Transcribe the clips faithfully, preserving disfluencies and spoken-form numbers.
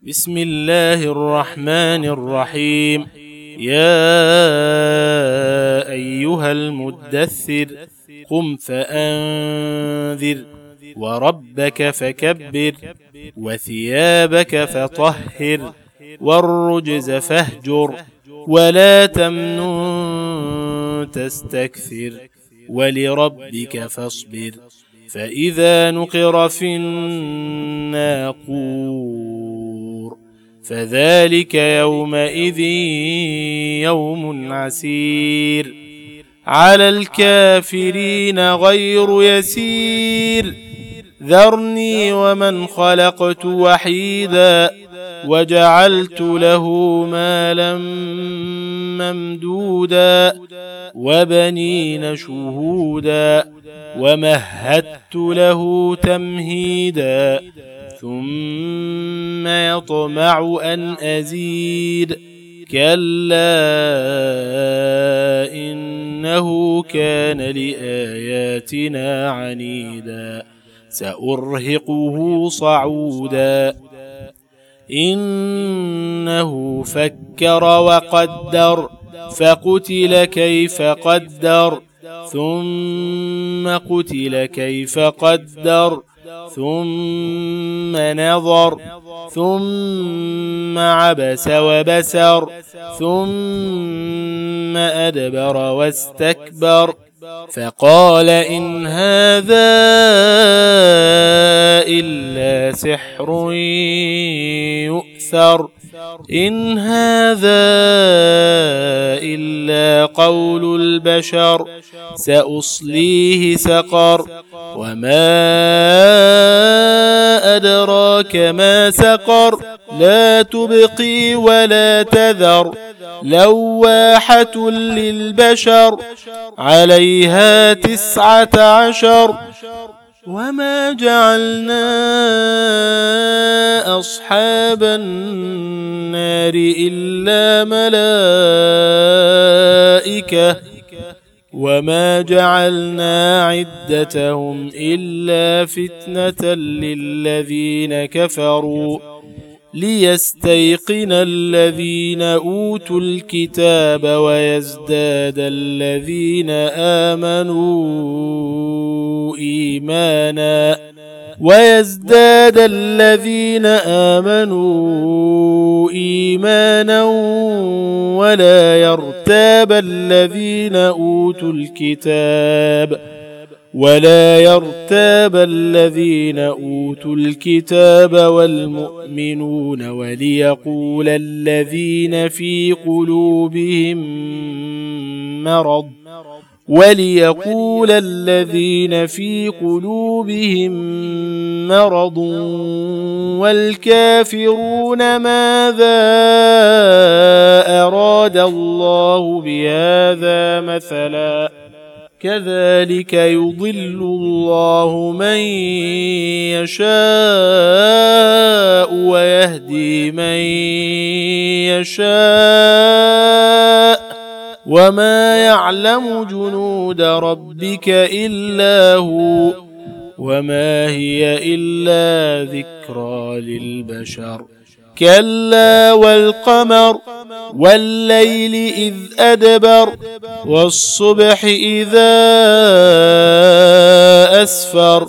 بسم الله الرحمن الرحيم. يا أيها المدثر قم فأنذر وربك فكبر وثيابك فطهر والرجز فاهجر ولا تمنن تستكثر ولربك فاصبر فإذا نقر في الناقور فذلك يومئذ يوم عسير على الكافرين غير يسير. ذرني ومن خلقت وحيدا وجعلت له مالا ممدودا وبنين شهودا ومهدت له تمهيدا ثم يطمع أن أزيد كلا إنه كان لآياتنا عنيدا سأرهقه صعودا إنه فكر وقدر فقتل كيف قدر ثم قتل كيف قدر ثم نظر ثم عبس وبسر ثم أدبر واستكبر فقال إن هذا إلا سحر يؤثر إن هذا إلا قول البشر سأصليه سقر وما أدراك ما سقر لا تبقي ولا تذر لواحة للبشر عليها تسعة عشر وما جعلنا أصحاب النار إلا ملائكة وما جعلنا عدتهم إلا فتنة للذين كفروا ليستيقن الذين أوتوا الكتاب ويزداد الذين آمنوا إيمانا ويزداد الذين آمنوا إيمانا ولا يرتاب الذين أوتوا الكتاب ولا يرتاب الذين أوتوا الكتاب والمؤمنون وليقول الذين في قلوبهم مرض وليقول الذين في قلوبهم مرض والكافرون ماذا أراد الله بهذا مثلا كذلك يضل الله من يشاء ويهدي من يشاء وما يعلم جنود ربك إلا هو وما هي إلا ذكرى للبشر كلا والقمر والليل إذ أدبر والصبح إذا أسفر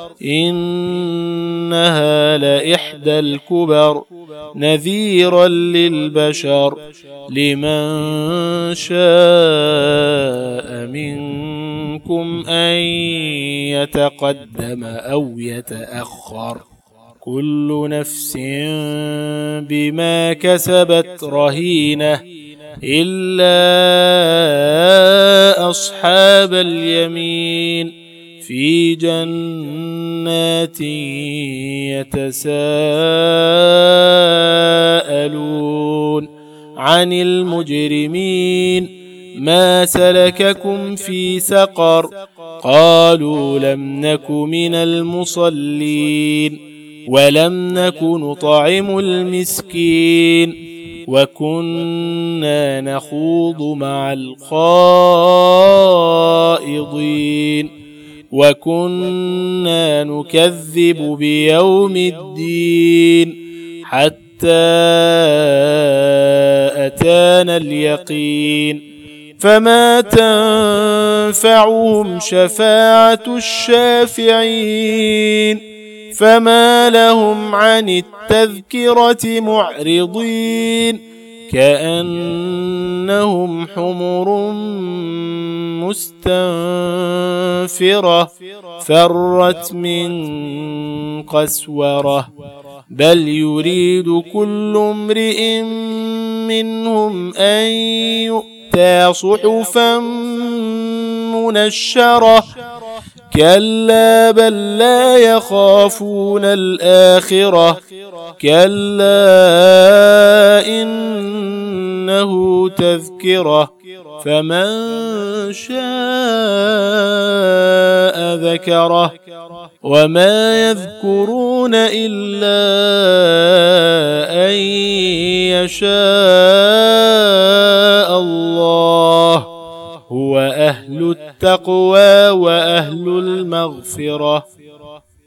إنها لإحدى الكبر نذيرا للبشر لمن شاء منكم أن يتقدم أو يتأخر كل نفس بما كسبت رهينة إلا أصحاب اليمين في جنات يتساءلون عن المجرمين ما سلككم في سقر قالوا لم نك من المصلين ولم نك نطعم المسكين وكنا نخوض مع الخائضين وكنا نكذب بيوم الدين حتى أتانا اليقين فما تنفعهم شفاعة الشافعين فما لهم عن التذكرة معرضين كأنهم حمر مستنفرة فرت من قسورة بل يريد كل امرئ منهم أن يؤتى صحفا منشرة كلا بل لا يخافون الآخرة كلا إنه تذكرة فمن شاء ذكره وما يذكرون إلا أن يشاء الله هو أهل التقوى وأهل المغفرة